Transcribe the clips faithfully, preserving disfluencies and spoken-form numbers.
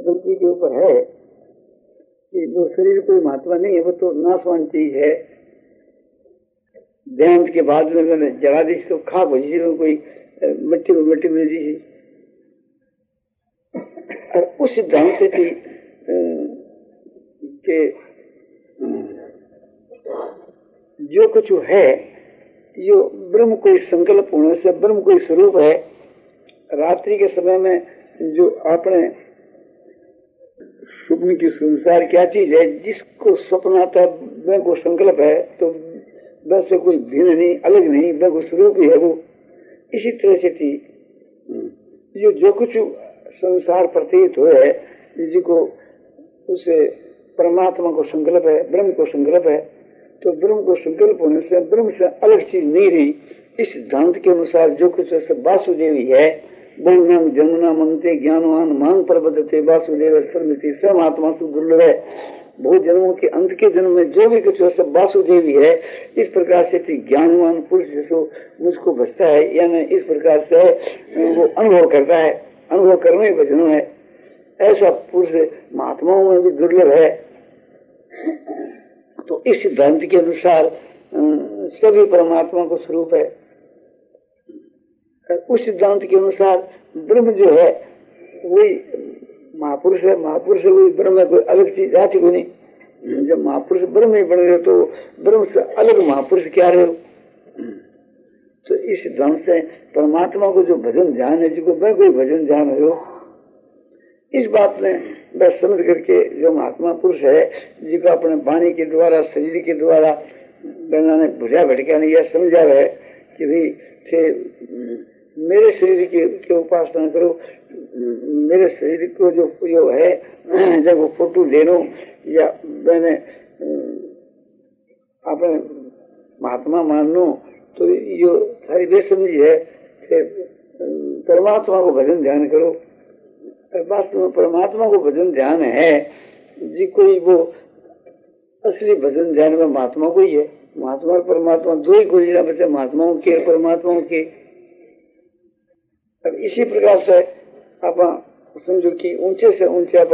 प्रकृति के ऊपर है कि वो शरीर कोई महात्मा नहीं है, वो तो नाशवान चीज है। देहांत के बाद में मैंने जगा दी, इसको खाक हो जी, कोई मिट्टी में मिट्टी मिल जी। और उस सिद्धांत से थी कि जो कुछ है जो ब्रह्म कोई संकल्प होने से ब्रह्म कोई स्वरूप है। रात्रि के समय में जो आपने स्वप्न की संसार क्या चीज है, जिसको स्वप्न आता वह को संकल्प है, तो वह से कोई भिन्न नहीं, अलग नहीं, वह को स्वरूप ही है वो। इसी तरह से थी जो जो कुछ संसार प्रतीत हो है, जिसको उसे परमात्मा को संकल्प है, ब्रह्म को संकल्प है, तो ब्रह्म को संकल्प होने से ब्रह्म से अलग चीज नहीं रही। इस सिद्धांत के अनुसार जो कुछ सब वासुदेवी है, बहुनाम जमुना मनते ज्ञानवान मांग प्रबद्धते वासुदेव स्मृति सब आत्मा से दुर्लभ है। बहुत जन्मों के अंत के जन्म में जो भी कुछ सब वासुदेवी है। इस प्रकार से ज्ञानवान पुरुष जो मुझको बचता है, यानी इस प्रकार से वो अनुभव करता है, अनुभव करने के वजन है। ऐसा पुरुष महात्माओं में भी दुर्लभ है। तो इस सिद्धांत के अनुसार सभी परमात्मा को स्वरूप है। उस सिद्धांत के अनुसार ब्रह्म जो है वही महापुरुष है, महापुरुष वही ब्रह्म है, कोई अलग चीज जाति को नहीं। जब महापुरुष ब्रह्म ही बन रहे तो ब्रह्म से अलग महापुरुष क्या रहे हो। तो इस सिद्धांत से परमात्मा को जो भजन ध्यान है, जिसको मैं कोई भजन ध्यान हो, इस बात में बस समझ करके जो महात्मा पुरुष है, जिसको अपने वाणी के द्वारा शरीर के द्वारा ने बुझा भटका नहीं यह समझा है कि भाई थे मेरे शरीर की, की उपासना करो। मेरे शरीर को जो जो है जब वो फोटो ले लो या मैंने अपने महात्मा मान लो, तो ये सारी बेसमझी है। फिर परमात्मा को भजन ध्यान करो। वास्तव में परमात्मा को भजन ध्यान है जी, कोई वो असली भजन ध्यान में महात्मा को ही है। महात्मा और परमात्मा दो ही कोई ना बचे, महात्माओं के परमात्माओं के। अब इसी प्रकार से आप समझो कि ऊंचे से ऊंचे आप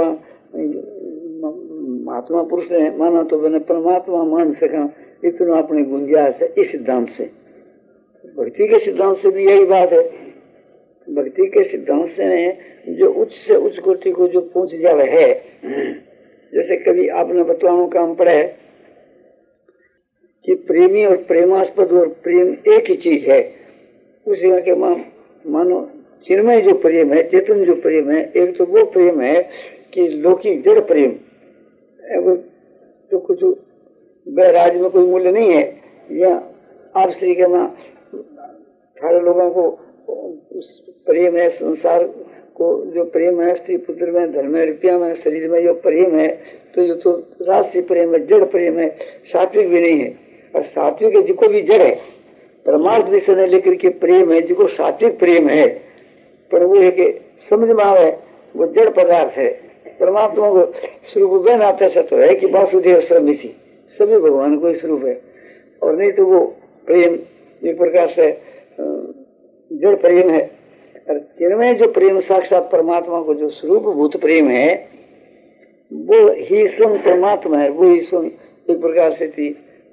महात्मा पुरुष ने माना तो मैंने परमात्मा मान सका, इतना अपने गुंजाइश है इस सिद्धांत से। भक्ति के सिद्धांत से भी यही बात है। भक्ति के सिद्धांत से जो उच्च से उच्च कोटि को जो पहुंच जावे है, जैसे कभी आपने बतलाओं काम पड़ा है कि प्रेमी और प्रेमास्पद और प्रेम एक ही चीज है। उस जगह के मान मानो चिन्मय जो प्रेम है, चेतन जो प्रेम है, एक तो वो प्रेम है कि लौकिक जड़ प्रेम, तो कुछ बैराज में कोई मूल्य नहीं है। या आप श्री के मां सारे लोगों को प्रेम है, संसार को जो प्रेम है, स्त्री पुत्र में, धर्म में, रुपया में, शरीर में जो प्रेम है, तो ये तो राष्ट्रीय प्रेम है, जड़ प्रेम है, सात्विक भी नहीं है। और सात्विक है जिसको भी जड़ है, परमार्थ विषय लेकर के प्रेम है जिसको सात्विक प्रेम है, पर वो है कि समझ में आवे वो जड़ पदार्थ है। परमात्मा को स्वरूप बहन आता सत्य है कि वासुदेव सर्वमिति, सभी भगवान को स्वरूप है। और नहीं तो वो प्रेम एक प्रकार से जड़ प्रेम है। और जिनमें जो प्रेम साक्षात परमात्मा को जो स्वरूप भूत प्रेम है, वो ही स्वयं परमात्मा है, वो ही स्वयं एक प्रकार से थी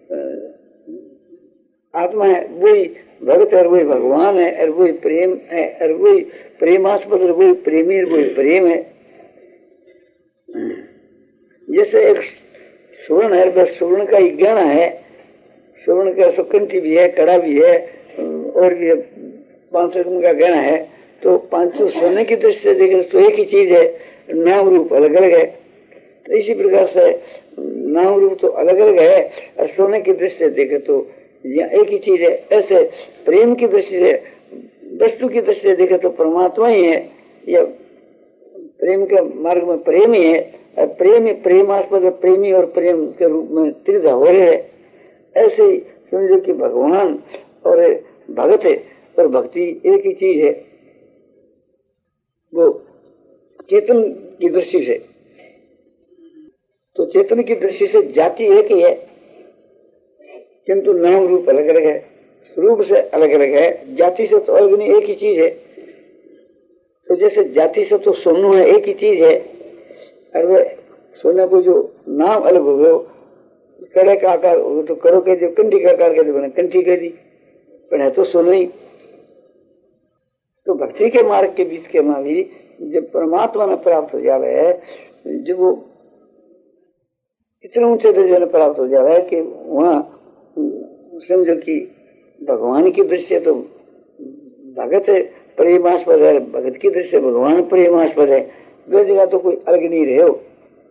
आत्मा है, वही भगत है, वही भगवान है, और वही प्रेम है, और वही प्रेमास्पद, और वही प्रेमी, और वही प्रेम है। जैसे एक स्वर्ण है, बस स्वर्ण का ही गहना है, स्वर्ण का सुकंठी भी है, कड़ा भी है, और भी पांच सौ रकम का गहना है। तो पांच सौ सोने की दृष्टि से देखें तो एक ही चीज है, नाम रूप अलग अलग है। तो इसी प्रकार से नाम रूप तो अलग अलग है, और सोने की दृष्टि से देखे तो यह एक ही चीज है। ऐसे प्रेम की दृष्टि से, वस्तु की दृष्टि से देखे तो परमात्मा ही है, या प्रेम के मार्ग में प्रेम ही है। और प्रेम प्रेमास्पद प्रेमी और प्रेम के रूप में त्रिधा हो रहे है। ऐसे ही समझो कि भगवान और भगत है और भक्ति एक ही चीज है, वो चेतन की दृष्टि से। तो चेतन की दृष्टि से जाति एक ही है, किंतु नाम रूप अलग अलग है, स्वरूप से अलग अलग है, जाति से तो अलग नहीं, एक ही चीज है। तो जैसे जाति से तो सोनू है, एक ही चीज है, अरे सोना को जो नाम अलग हो गयो, कड़े का आकार हो तो करो कह दी, कंठी का आकार कह दी बने कंठी कह दी, पर है तो सोना ही। तो भक्ति के मार्ग के बीच के मां भी जब परमात्मा ने प्राप्त हो जावे है, जब वो इतने ऊंचे दर्जे में प्राप्त हो जावे है कि वहां समझो कि भगवान की दृष्टि तो भगत प्रेमास्पद है, भगत की दृष्टि भगवान प्रेमास्पद है, दो जगह तो कोई अलग नहीं रहे हो।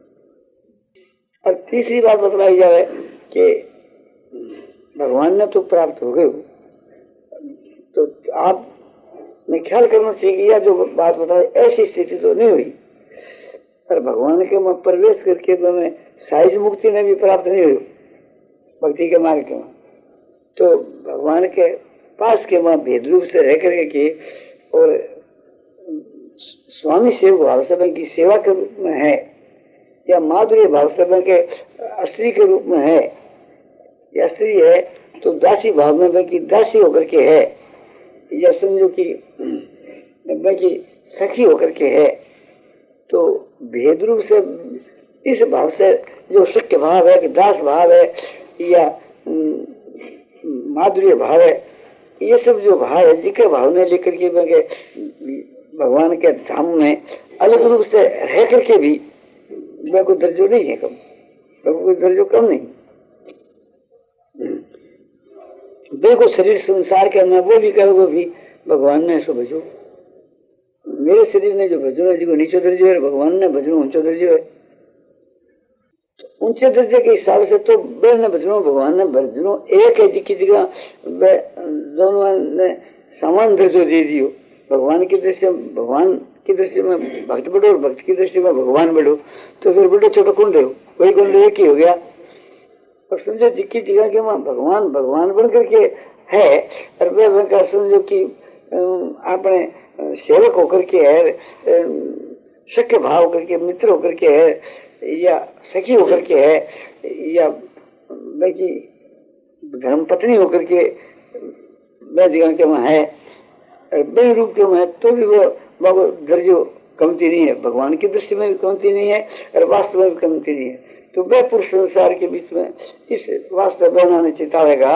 और तीसरी बात बतलाई जाए कि भगवान ने तो प्राप्त हो गए, तो आप ने ख्याल करना चाहिए कि यह जो बात बताई ऐसी स्थिति तो नहीं हुई, पर भगवान के में प्रवेश करके तो हमें साइज मुक्ति ने भी प्राप्त नहीं हुई भक्ति के मार्ग के में। तो भगवान के पास के वहां भेद रूप से रह करके की और स्वामी सेवक भाव सभा की सेवा के रूप में है, या माधुर्य भाव सभा के स्त्री के रूप में है, या स्त्री है तो दासी भाव में बाकी दासी होकर के है, या समझो कि बाकी सखी होकर के है। तो भेद रूप से इस भाव से जो सख्य भाव है कि दास भाव है या माधुर्य भाव है, ये सब जो भाव है जिक्र भाव में लेकर के भगवान के धाम में अलग रूप से रह करके भी मैं कोई दर्जो नहीं है, कम कोई दर्जो कम नहीं। देखो शरीर संसार के मैं वो भी करोगे भी भगवान ने ऐसा भजो, मेरे शरीर ने जो भजो है जो नीचे दर्जो है, भगवान ने भजो ऊंचा दर्जो है। तो ऊंचे दर्जे के हिसाब से तो बे ने भजनो भगवान ने भजनो एक है, जिसकी जगह दोनों ने समान दर्जो दे दियो। भगवान की दृष्टि भगवान की दृष्टि में भक्त बढ़ो और भक्त की दृष्टि में भगवान बढ़ो, तो फिर बड़ो छोटा कौन रहो, वही कौन एक ही हो गया। और समझो जिसकी जगह के वहां भगवान भगवान बन करके है, और वे समझो कि अपने सेवक होकर के है, सख्य भाव करके मित्र होकर के है, या सखी होकर के है, या बाकी धर्म पत्नी होकर के वे जगह के वहां है, बे रूप के वहां, तो भी वो वो दर्जो कमती नहीं है, भगवान की दृष्टि में भी कमती नहीं है और वास्तव में भी कमती नहीं है। तो वे पुरुष संसार के बीच में इस वास्तव बनाने चितावेगा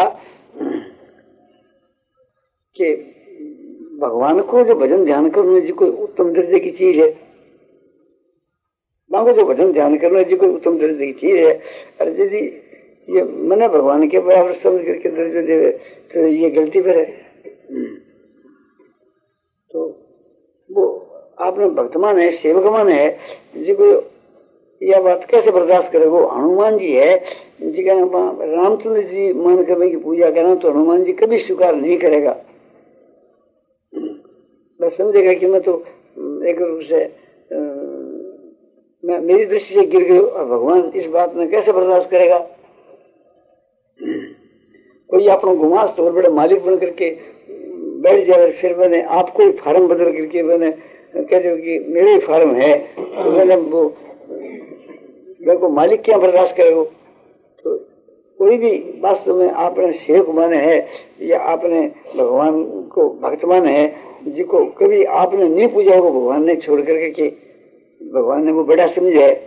कि भगवान को जो भजन ध्यान करना जी कोई उत्तम दर्जे की चीज है, को जो भजन ध्यान करना जी कोई उत्तम दर्जे की चीज है, और यदि ये मैंने भगवान के बराबर समझ करके दर्जे दे तो ये गलती पर है। तो वो आपने भक्तमान है, सेवकमान है जी को यह बात कैसे बर्दाश्त करे। वो हनुमान जी है जी का रामचंद्र जी मान कर की पूजा करना, तो हनुमान जी कभी स्वीकार नहीं करेगा। बस समझेगा कि मैं तो एक रूप से आ, मैं मेरी दृष्टि से गिर गई, और भगवान इस बात में कैसे बर्दाश्त करेगा। कोई अपना घुमास तो बड़े मालिक बन करके बैठ जाए, फिर मैंने आपको ही फार्म बदल करके मैंने कहते हो कि मेरे ही फार्म है, तो मैंने वो मेरे को मालिक क्या बर्दाश्त करेगा। तो कोई भी वास्तव में आपने सेवक माने है या आपने भगवान को भक्त माने है, जिसको कभी आपने नहीं पूजा होगा भगवान ने छोड़ करके कि भगवान ने वो बड़ा समझा है,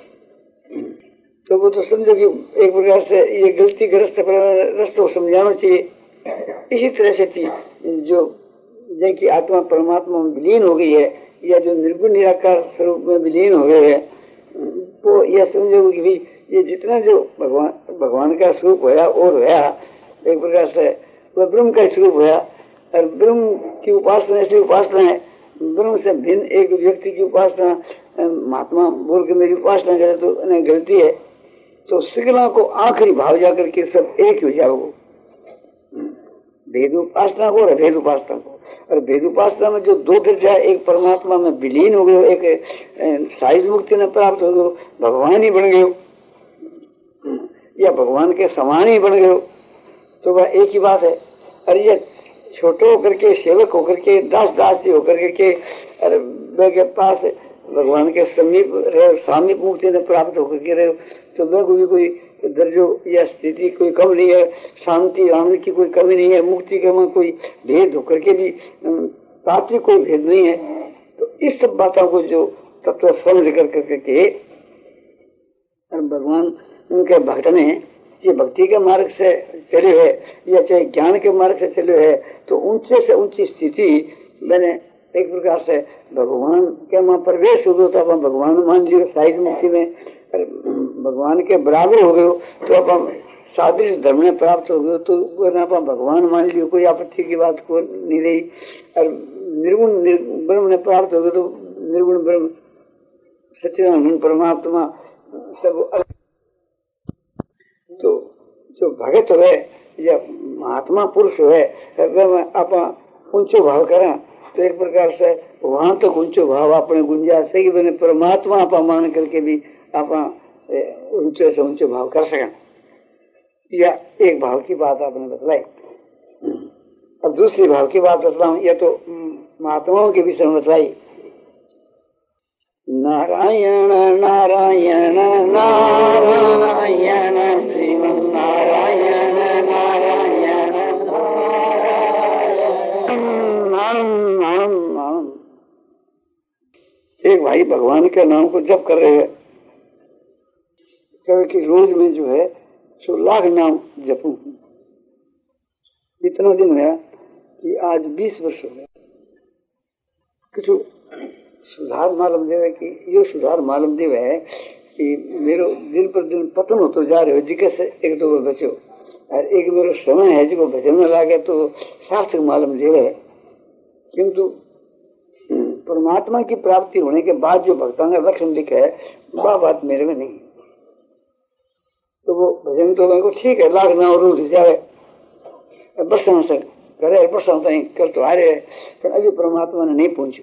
तो वो तो समझो कि एक प्रकार से ये गलती ग्रस्त रास्ता समझाना चाहिए। इसी तरह से थी जो जिनकी आत्मा परमात्मा में विलीन हो गई है, या जो निर्गुण निराकार स्वरूप में विलीन हो गए हैं, वो यह समझो कि भाई ये जितना जो भगवान भगवान का स्वरूप होया और होया एक प्रकार से वह ब्रह्म का स्वरूप होया। और ब्रह्म की उपासना ऐसी उपासना है, ब्रह्म से भिन्न एक व्यक्ति की उपासना महात्मा बोल के मेरी उपासना करे तो गलती है। तो सिगला को आखिरी भाव जाकर के सब एक हो जाओ, भेद उपासना को और भेद उपासना को। और भेद उपासना में जो दो दर्जा, एक परमात्मा में विलीन हो गए, एक साइज मुक्ति ने प्राप्त हो गए, भगवान ही बन गए या भगवान के समान ही बन गए, तो वह एक ही बात है। और ये छोटे होकर के सेवक होकर के दास दासी होकर के अरे के पास भगवान के समीप रहे, सामीप मुक्ति ने प्राप्त होकर के रहे, तो वह कोई कोई दर्जो या स्थिति कोई कम नहीं है, शांति आनंद की कोई कमी नहीं है, मुक्ति के में कोई भेद होकर के भी तात्विक कोई भेद नहीं है। तो इस सब बातों को जो तत्व समझ कर करके और भगवान उनके भक्त ने ये भक्ति के मार्ग से चले है या चाहे ज्ञान के मार्ग से चले है, तो ऊंचे से ऊंची स्थिति मैंने एक प्रकार से भगवान के वहां प्रवेश हो गयो तो अपन भगवान मान लियो साइज मुक्ति में, भगवान के बराबर हो गयो तो अपन सादृश धर्म में प्राप्त हो गयो तो अपन भगवान मान लियो, कोई आपत्ति की बात को नहीं रही। और निर्गुण ब्रह्म ने प्राप्त हो गए तो निर्गुण ब्रह्म सच्चिदानंद परमात्मा सब। तो जो भगत है या महात्मा पुरुष है आप ऊंचो भाव करें तो एक प्रकार से वहां तक ऊंचो भाव अपने गुंजाइश से बने परमात्मा आप मान करके भी आप ऊंचे से ऊंचे भाव कर सकें। या एक भाव की बात आपने बतलाई। अब दूसरी भाव की बात बतलाऊं, या तो महात्माओं के विषय में बतलाई। नारायण नारायण नारायण श्रीमन नारायण नारायण नारायण। एक भाई भगवान के नाम को जप कर रहे हैं, कि रोज में जो है सौ लाख नाम जपूं। इतना दिन है कि आज बीस वर्ष हो गया। कुछ सुधार मालूम देवे कि यो सुधार मालूम देवे है कि मेरो दिन पर दिन पतन होते जा रहे हो, जिके से एक दो बचो और एक मेरो समय है जो भजन में लागे तो सार्थक मालूम देवे है। किंतु परमात्मा की प्राप्ति होने के बाद जो भक्तों का लक्षण लिखा है वह बात मेरे में नहीं। तो वो भजन तो मेरे को ठीक है, लाख ना रूल जाए बरसां से करे बरसां कर तो आ रहे है, पर अभी परमात्मा ने नहीं पहुंचो।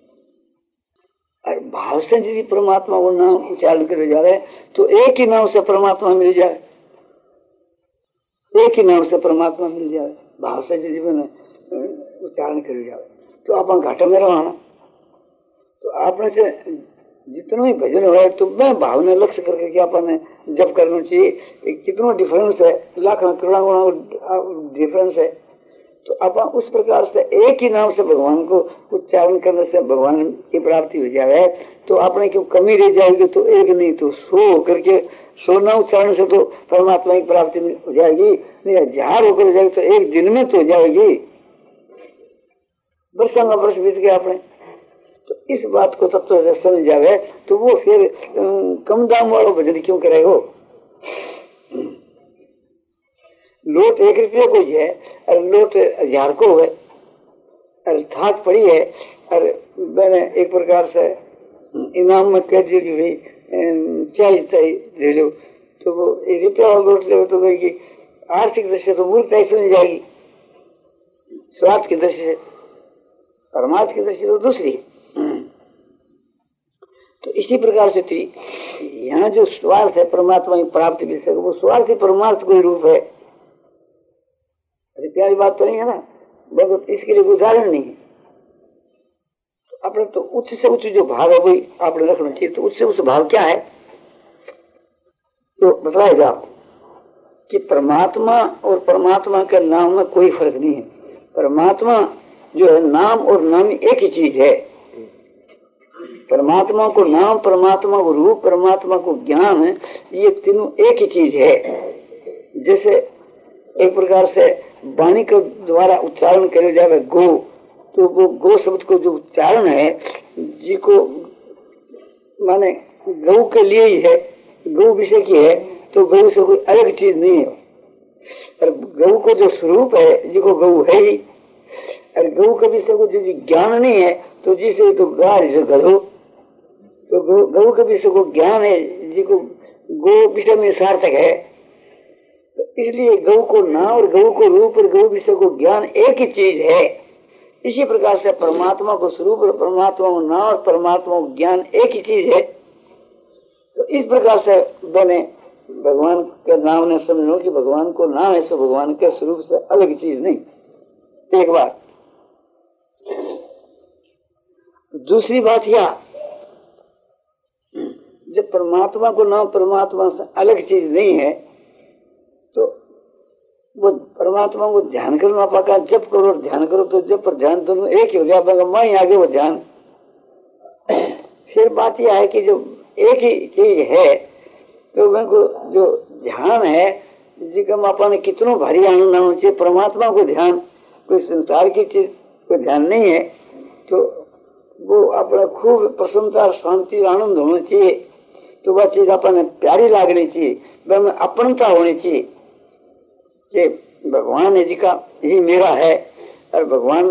और भाव से यदि परमात्मा को नाम उच्चारण करे जा रहे तो एक ही नाम से परमात्मा मिल जाए, एक ही नाम से परमात्मा मिल जाए। भाव से यदि उच्चारण करे जाए तो आप घाटा में रहना। तो आपने से जितना ही भजन हो तो मैं भावना लक्ष्य करके क्या अपने जब करना चाहिए, कितना डिफरेंस है, लाख करोड़ों डिफरेंस है। तो अब उस प्रकार से एक ही नाम से भगवान को उच्चारण करने से भगवान की प्राप्ति हो जाए। तो आपने क्यों कमी रह जाएगी तो एक नहीं तो सौ करके सौ ना उच्चारण से तो परमात्मा की प्राप्ति हो जाएगी, नहीं हजार होकर जाएगी तो एक दिन में तो हो जाएगी। वर्षों का वर्ष बीत गया आपने। तो इस बात को तब तो समझ जावे तो वो फिर कम दाम वाला भजन क्यों करेगा। लोट एक रुपये को है और लोट हजार को है और थाक पड़ी है और मैंने एक प्रकार से इनाम में कह दी भाई चाहिए ले लो, तो वो एक रुपया और लोट ले तो भाई की आर्थिक दृष्टि तो मूर्ख ऐसे नहीं जाएगी, स्वार्थ की दृष्टि से, परमात्मा की दृष्टि तो दूसरी। तो इसी प्रकार से थी यहाँ जो स्वार्थ है परमात्मा की प्राप्ति के वो स्वार्थ ही परमार्थ कोई रूप है। अरे प्यारी बात तो नहीं है ना, बहुत इसके लिए उदाहरण नहीं है। तो अपने तो उच्च से उच्च जो भाव है वही आपने रखना चाहिए। तो उच्च से उच्च भाव क्या है तो बताया जाओ कि परमात्मा और परमात्मा के नाम में कोई फर्क नहीं है। परमात्मा जो है नाम और नाम एक ही चीज है। परमात्मा को नाम, परमात्मा को रूप, परमात्मा को ज्ञान है, ये तीनों एक ही चीज है। जैसे एक प्रकार से वाणी के द्वारा उच्चारण करे जाए गो, तो वो गो शब्द को जो उच्चारण है जी को माने गौ के लिए ही है, गौ विषय की है, तो गौ से कोई अलग चीज नहीं है। और गौ को जो स्वरूप है जी को गौ है ही, और गौ के विषय को जो ज्ञान नहीं है तो जिसे तो गाय से गधो, तो गौ के विषय को ज्ञान है जी को गो विषय में सार्थक है। तो इसलिए गौ को नाम और गौ को रूप और गौ विषय को ज्ञान एक ही चीज है। इसी प्रकार से परमात्मा को स्वरूप और परमात्मा को नाम और परमात्मा को ज्ञान एक ही चीज है। तो इस प्रकार से बने भगवान के नाम ने समझो कि भगवान को नाम है सो भगवान के स्वरूप से अलग चीज नहीं। एक बात। दूसरी बात यह जब परमात्मा को नाम परमात्मा से अलग चीज नहीं है तो वो परमात्मा को ध्यान करना पका, जब करो ध्यान करो तो जब पर ध्यान दोनों एक ही हो जाएगा, मैं आगे वो ध्यान। फिर बात यह है कि जो एक ही चीज है तो मैं को जो ध्यान है जिसका अपने कितनों भारी आनंद आना चाहिए, परमात्मा को ध्यान, कोई संसार की चीज को ध्यान नहीं है, तो वो अपना खूब प्रसन्नता शांति आनंद होना चाहिए। तो वह चीज अपने प्यारी लागनी चाहिए, वह अपनता होनी चाहिए कि भगवान है जी का ही मेरा है, और भगवान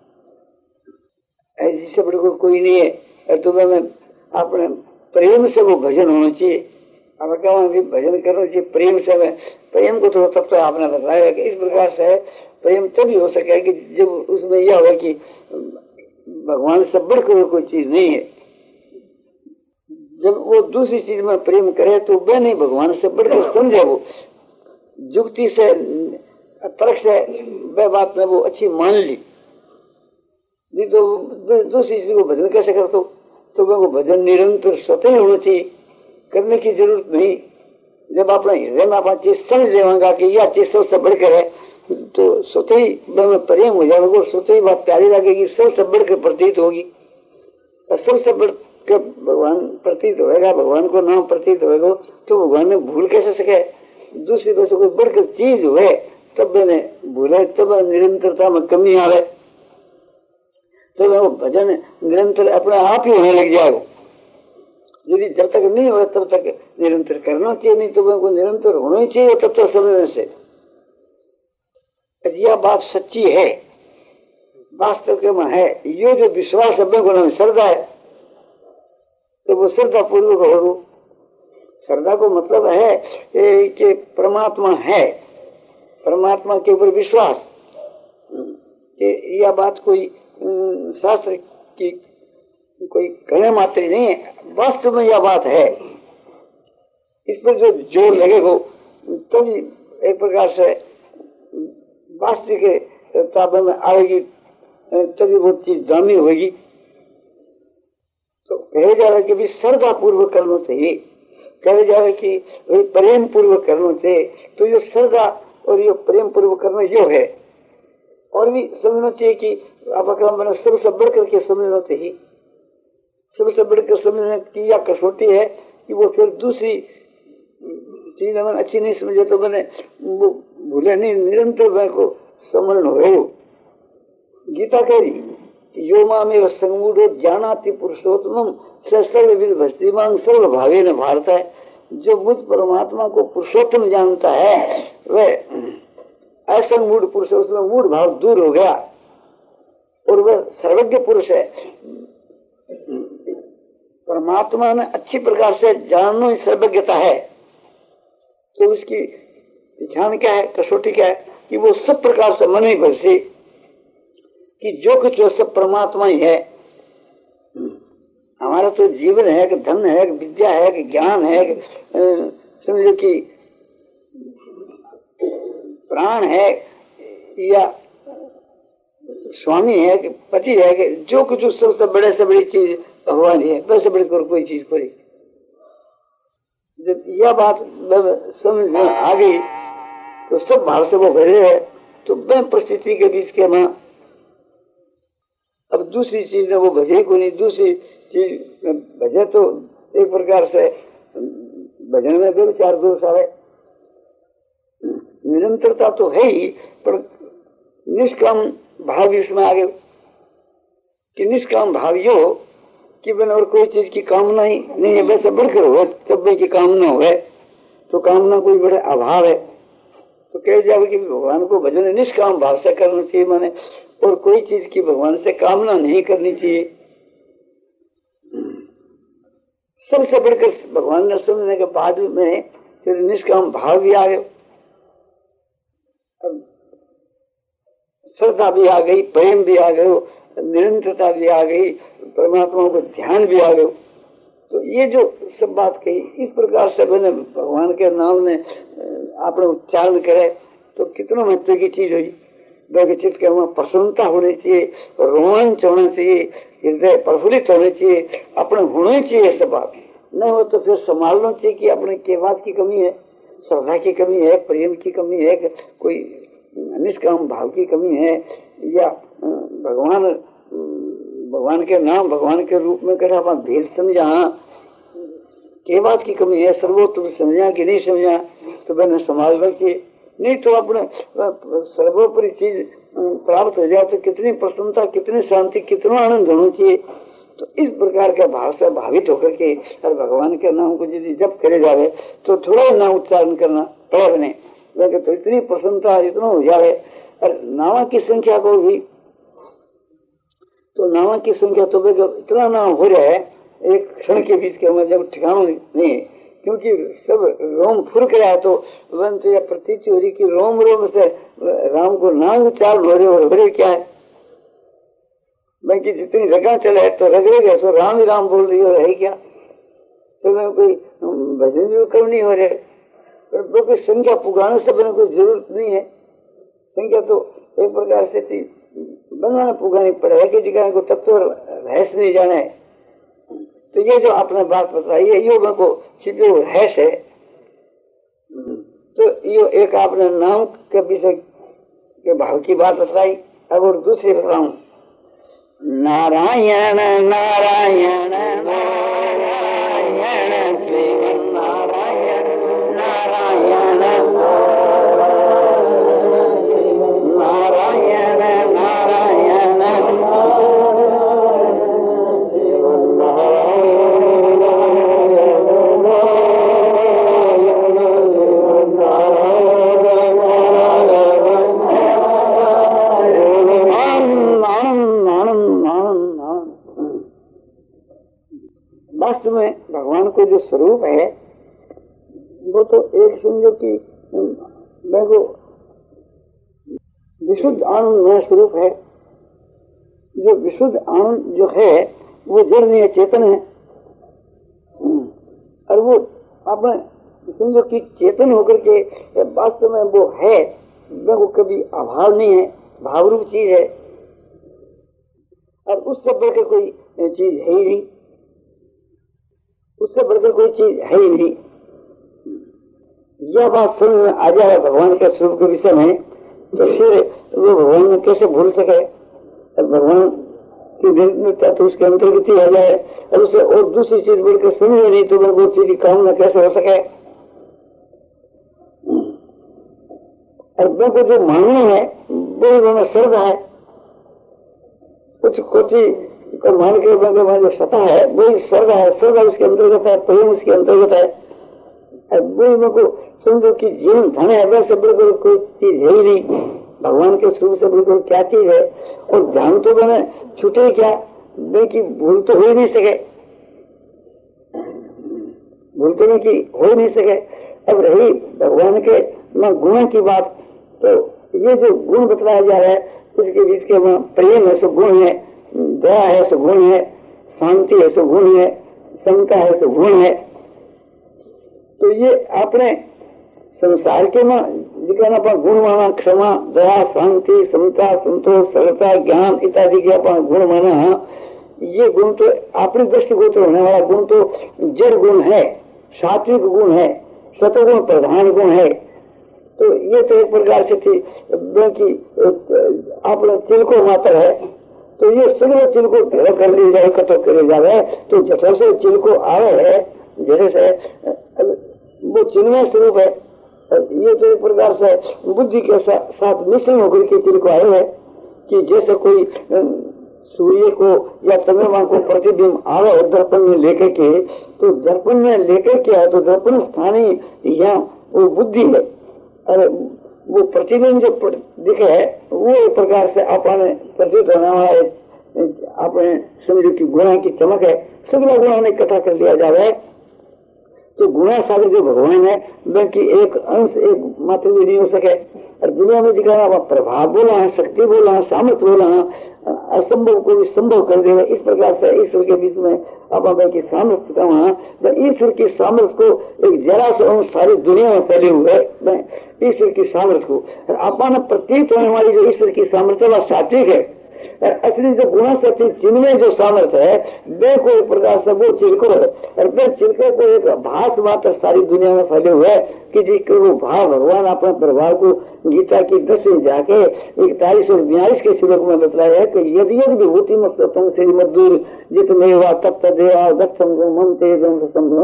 ऐसी से बड़े को कोई नहीं है। और तो मैं अपने प्रेम से वो भजन होना चाहिए। अब क्या भजन करना चाहिए प्रेम से। मैं प्रेम को थोड़ा तब तो आपने बताया कि इस प्रकार से प्रेम तभी हो सके कि जब उसमें यह हो कि भगवान से बढ़कर कोई चीज नहीं है। जब वो दूसरी चीज में प्रेम करे तो वह नहीं भगवान से बढ़कर समझे, वो जुक्ति से तर्क से वह बात में वो अच्छी मान ली। नहीं तो दूसरी चीज को भजन कैसे कर तो, तो वह वो भजन निरंतर स्वतः ही होना चाहिए, करने की जरूरत नहीं। जब अपना हृदय में अपना चीज समझ लेगा कि यह चीज सबसे बढ़कर है, तो स्वतः ही वह प्रेम हो जाएगा, स्वतः ही बात प्यारी लगेगी, सबसे बढ़कर प्रतीत होगी। और सबसे बढ़कर भगवान प्रतीत होएगा, भगवान को नाम प्रतीत होएगा, तो भगवान ने भूल कैसे सके। दूसरी तरह से कोई बढ़कर चीज हुए तब मैंने भूले, तब निरंतरता में कमी आवे, तो वो भजन निरंतर अपने आप ही होने लग जाएगा। यदि जब तक नहीं हो तब तक निरंतर करना चाहिए, नहीं तो वो निरंतर होना ही चाहिए तब तक समझने से। यह बात सच्ची है, वास्तव में है। ये जो विश्वास अपने को नाम श्रद्धा है, तो वो श्रद्धा पूर्वक हो। श्रद्धा को मतलब है कि परमात्मा है, परमात्मा के ऊपर विश्वास। यह बात कोई शास्त्र की कोई कहने मात्र नहीं है, वास्तव में यह बात है। इस पर जो जोर लगेगा तभी तो एक प्रकार से वास्तविक ताबे में आएगी, तभी वो चीज दामी होगी। तो कहे जा रहा है कि भी श्रद्धा पूर्वक करना चाहिए, कहे जा रहा है कि प्रेम पूर्वक करना चाहिए। तो ये श्रद्धा और ये प्रेम पूर्वक करना यो है। और भी समझना चाहिए कि आप मैंने सबसे बढ़ करके समझना चाहिए, सबसे बढ़कर समझने की यह कसौटी है कि वो फिर दूसरी चीज मैंने अच्छी नहीं समझे तो मैंने वो भूले नहीं, निरंतर मैं को समरण हो। गीता कह रही यो मामेव संगूढ़ो ज्ञानाति पुरुषोत्तमम सर्वविद भक्तिमान सर्व भावे न भारत है। जो मुझ परमात्मा को पुरुषोत्तम जानता है वह ऐसा मूढ़ पुरुष है, उसमें मूढ़ भाव दूर हो गया और वह सर्वज्ञ पुरुष है। परमात्मा ने अच्छी प्रकार से जानना ही सर्वज्ञता है। तो उसकी पहचान क्या है, कसौटी क्या है कि वो सब प्रकार से मन ही बरसे कि जो कुछ है सब परमात्मा ही है। हमारा तो जीवन है कि धन है कि विद्या है कि ज्ञान है कि समझो कि प्राण है या स्वामी है कि पति है कि जो कुछ सबसे बड़े से बड़ी चीज भगवान ही है, वैसे बड़ी कोई चीज कोई। जब यह बात समझ में आ गई तो सब भाव से वो भरे है। तो वह परिस्थिति के बीच के मां अब दूसरी चीज वो भजे को नहीं, दूसरी चीज भजे तो एक प्रकार से भजन में विचार दोष आवे। निरंतरता तो है ही, पर निष्काम भाव इसमें आ गए कि निष्काम भाव यो कि बन और कोई चीज की कामना ही नहीं है, वैसे बढ़कर हो सब की कामना हो तो कामना कोई बड़े अभाव है। तो कह जाए कि भगवान को भजन निष्काम भाव से करना चाहिए, माने और कोई चीज की भगवान से कामना नहीं करनी चाहिए। सबसे बढ़कर भगवान ने सुनने के बाद में फिर निष्काम भाव भी आ गए, श्रद्धा भी आ गई, प्रेम भी आ गए, निरंतरता भी आ गई, परमात्मा को ध्यान भी आ गए। तो ये जो सब बात कही इस प्रकार से मैंने भगवान के नाम में आपने उच्चारण करे तो कितना महत्व की चीज हुई। चित्त के वहां प्रसन्नता होनी चाहिए, रोमांच होना चाहिए, हृदय प्रफुल्लित होने चाहिए, अपने होने चाहिए सब बात। न हो तो फिर संभालना चाहिए कि अपने के बात की कमी है, श्रद्धा की कमी है, प्रेम की कमी है, कोई निष्काम भाव की कमी है, या भगवान भगवान के नाम भगवान के रूप में कर भेद समझा के बात की कमी है? सर्वोत्तम समझा कि नहीं समझा तो मैंने संभाल करके, नहीं तो अपने सर्वोपरि चीज प्राप्त हो जाए तो कितनी प्रसन्नता, कितनी शांति, कितना आनंद होना चाहिए। तो इस प्रकार का भाव से भावित होकर के और भगवान के नाम को यदि जब करे जावे तो थोड़ा नाम उच्चारण करना पड़े बने, तो इतनी प्रसन्नता इतना हो जाए। और नामा की संख्या को भी, तो नामा की संख्या तो इतना नाम हो रहा है एक क्षण के बीच के हमें जब ठिकाना नहीं है, क्योंकि सब रोम फुर्क रहा है। तो बनते या प्रतीति हो रही कि रोम रोम से राम को नाम उच्चारण हो रहे हो रहे क्या है, बाकी जितनी जगह चले तो रग रहे तो राम ही राम बोल रही हो रही क्या, तो मैं कोई भजन भी कम नहीं हो रहे, तो कोई संख्या पुगाने से बने कोई जरूरत नहीं है। संख्या तो एक प्रकार से बनाना पुगानी पड़ेगा कि जगह को तत्व रहस्य नहीं जाना है। तो ये जो आपने बात बताई है योगों को छिपे हुए रहस्य है, तो ये एक आपने नाम के विषय के भाव की बात बताई। अब और दूसरी बताऊं, नारायण नारायण नारायण श्रीमन नारायण नारायण नारायण नारायण वास्तव में भगवान को जो स्वरूप है वो तो एक समझो कि मैं को विशुद्ध आनंद स्वरूप है। जो विशुद्ध आनंद जो है वो जड़ नहीं है, चेतन है। और वो अपने समझो कि चेतन होकर के वास्तव में वो है, वो कभी अभाव नहीं है, भावरूप चीज है। और उससे बढ़कर कोई चीज है ही नहीं, उससे बढ़कर कोई चीज है ही नहीं। यह बात समझ में आ जाए भगवान के स्वरूप के विषय में, तो फिर वो भगवान में कैसे भूल सके। भगवान की निर्मितता तो उसके अंतर्गत ही आ जाए, और उसे और दूसरी चीज बढ़कर समझे नहीं तो वो चीज की कामना कैसे हो सके। और वो को जो मानना है वो उन्होंने श्रद्धा है, कुछ कोटि को मान के जो सता है वही श्रद्धा है, श्रद्धा उसके अंतर्गत है, प्रेम उसके अंतर्गत है। वो को समझो कि जीवन धन है, वैसे बिल्कुल कोई चीज है ही नहीं। भगवान के स्वरूप से बिल्कुल क्या चीज है, और जान तो मैंने छूटे क्या, कि भूल तो हो ही नहीं सके, भूल तो नहीं की हो नहीं सके। अब रही भगवान के गुणों की बात, तो ये जो गुण बतलाया जा रहा है उसके बीच के प्रेम है सो गुण है, दया है सो गुण है, शांति है सो गुण है, समता है सो गुण है। तो ये अपने संसार के में जितना अपन गुण माना, क्षमा, दया, शांति, समता, संतोष, सरलता, ज्ञान इत्यादि के अपन गुण माना, ये गुण तो अपने दृष्टिगोचर होने वाला गुण तो जड़ गुण है, सात्विक गुण है, सतगुण प्रधान गुण है। तो ये तो एक प्रकार से थी कि अपने तिलको मात्र है, तो ये सगले चिलको भेड़ कर ली जाए, कतो करे जाए, तो जठर से चिलको आवे है, जैसे से वो चिन्मय स्वरूप है। ये तो एक प्रकार से बुद्धि के साथ मिश्रण होकर के चिलको आए है, कि जैसे कोई सूर्य को या चंद्रमा को प्रतिबिंब आवे दर्पण में लेकर के, तो दर्पण में लेकर के है तो दर्पण स्थानीय यहाँ वो बुद्धि है, और वो प्रतिबिंब जो दिखे है वो एक प्रकार से अपने प्रतीत होने वाला अपने समझो की गुणा की चमक है। सगला गुणों ने इकट्ठा कर लिया जाए तो गुणा सागर जो भगवान है बल्कि एक अंश एक मात्र भी नहीं हो सके। और दुनिया में दिखाना प्रभाव बोला है, शक्ति बोला है, सामर्थ्य बोला है, असंभव को भी संभव कर देगा। इस प्रकार से ईश्वर के बीच में अपना की सामर्थ्य का वहाँ ईश्वर की सामर्थ्य को एक जरा सा सारी दुनिया में फैले हुए ईश्वर की सामर्थ्य को अपना प्रतीत होने वाली जो ईश्वर की सामर्थ्य वह सात्विक है। असली जो गुणा सत्य जिनमें जो सामर्थ्य है वे को एक प्रकार से वो चिलको है, और वे चिलको को एक भाष मात्र सारी दुनिया में फैले हुए है कि जिसके वो भाव भगवान अपने प्रभाव को गीता की दसवीं जाके इकतालीस और बयालीस के श्लोक में बतलाया है कि यदि यदि विभूति मत श्री मजदूर जितने तप्त देवा दक्षम मन तेजम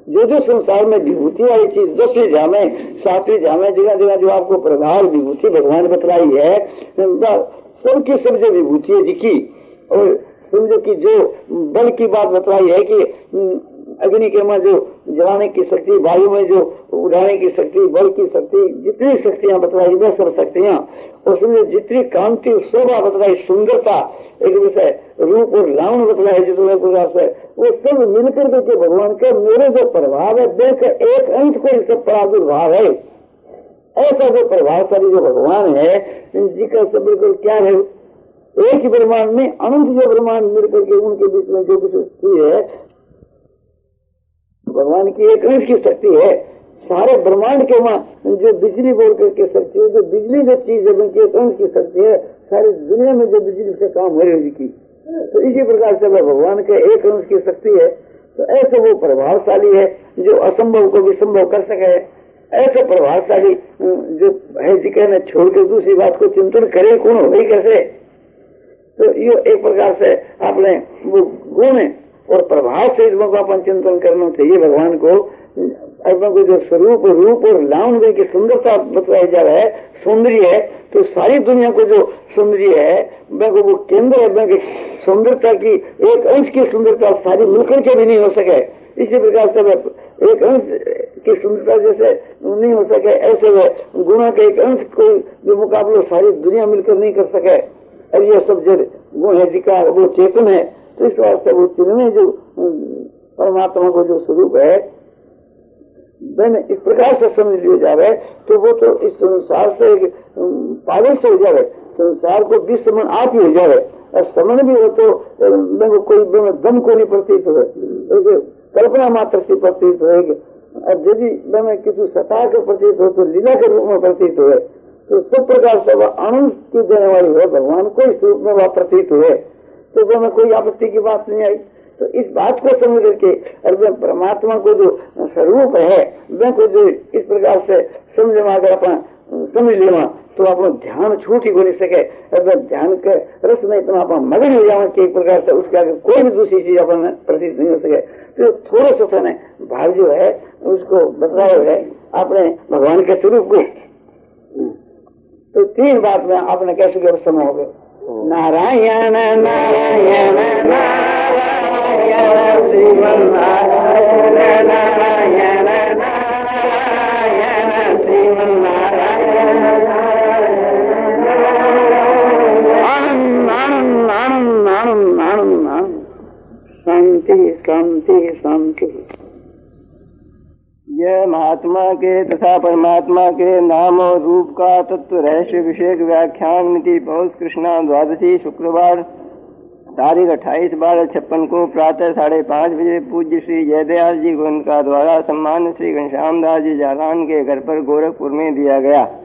जो जो संसार में विभूति वाली चीज, दसवीं जामे सातवीं जामे जगह जगह जो आपको प्रभाव विभूति भगवान बतलाई है, सबकी सब जो विभूति है जिकी, और समझो कि जो बल की बात बतलाई है कि अग्नि के में जो जलाने की शक्ति, वायु में जो उड़ाने की शक्ति, बल की शक्ति, जितनी शक्तियां बतलाई वो सब शक्तियां, और समझो जितनी कांति शोभा बतलाई, सुंदरता, एक विषय रूप और लावण बतलाए जितने प्रकार से, वो सब मिलकर के भगवान के मेरे जो प्रभाव है देख एक अंश को इसका प्रादुर्भाव है। ऐसा जो प्रभावशाली जो भगवान है जिसका सब बिल्कुल क्या है, एक ही ब्रह्मांड में अनंत जो ब्रह्मांड मिलकर के उनके बीच में जो कुछ शक्ति है, भगवान की एक अंश की शक्ति है। सारे ब्रह्मांड के वहां जो बिजली बोल करके शक्ति है, जो बिजली जो चीज है उनकी एक अंश की शक्ति है, सारी दुनिया में जो बिजली से काम हो रही की, तो इसी प्रकार से भगवान के एक अंश की शक्ति है। तो ऐसे वो प्रभावशाली है जो असंभव को भी संभव कर सके, ऐसे प्रभावशाली जो है जी कहने छोड़ के दूसरी बात को चिंतन करे कौन हो गई कैसे। तो ये एक प्रकार से आपने वो गुण और प्रभाव से इसमें को अपन चिंतन करना चाहिए। भगवान को अपन को जो स्वरूप रूप और लावण्य की सुंदरता बतलाई जा रहा है, सौंदर्य है, तो सारी दुनिया को जो सौंदर्य है मैं को वो केंद्र है, मैं सुंदरता की एक अंश की सुंदरता सारी मिलकर के भी नहीं हो सके। इसी प्रकार से एक अंश की सुंदरता जैसे नहीं हो सके, ऐसे वह गुणों के एक अंश को जो मुकाबला सारी दुनिया मिलकर नहीं कर सके। और ये सब जो गुण है जिका वो चेतन है, तो इस वास्ते वो चिन्ह जो परमात्मा को जो स्वरूप है मैंने इस प्रकार से समझ लिया जावे, तो वो तो इस संसार से पागल से हो जावे, संसार को भी समन आप ही हो जावे। और समन भी हो तो मैं कोई दम को नहीं प्रतीत हो, कल्पना मात्र से प्रतीत होगी। और यदि मैं किसी सता के प्रतीत हो तो लीला के रूप में प्रतीत हुए, तो सब प्रकार से वह अनंत की देने वाली हो, भगवान को इस रूप में वह प्रतीत हुए, तो वह में कोई आपत्ति की बात नहीं आई। तो इस बात को समझ करके और वह परमात्मा को जो स्वरूप है वह को जो इस प्रकार से समझ में अगर अपन समझ लेवा तो अपना ध्यान छूट ही हो नहीं सके। अगर ध्यान के रस में इतना अपन मगन हो जाए कि एक प्रकार से उसके आगे कोई भी दूसरी चीज अपन प्रतीत नहीं हो सके। तो थोड़ा सा सा भाव जो है उसको बतलाया है आपने भगवान के स्वरूप को। तो तीन बात में आपने कैसे कर समय हो गए, नारायण नारायण नारायण श्रीमन नारायण नारायण नारायण श्रीमन नारायण आनंद आनंद आनंद आनंद आनंद आनंद शांति शांति शांति। यह महात्मा के तथा परमात्मा के नाम और रूप का तत्व रहस्य विषय व्याख्यान मिति पौष कृष्णा द्वादशी शुक्रवार तारीख अट्ठाईस बारह छप्पन को प्रातः साढ़े पाँच बजे पूज्य श्री जयदयाल जी गोविंद का द्वारा सम्मान श्री घनश्याम दास जी जालान के घर पर गोरखपुर में दिया गया।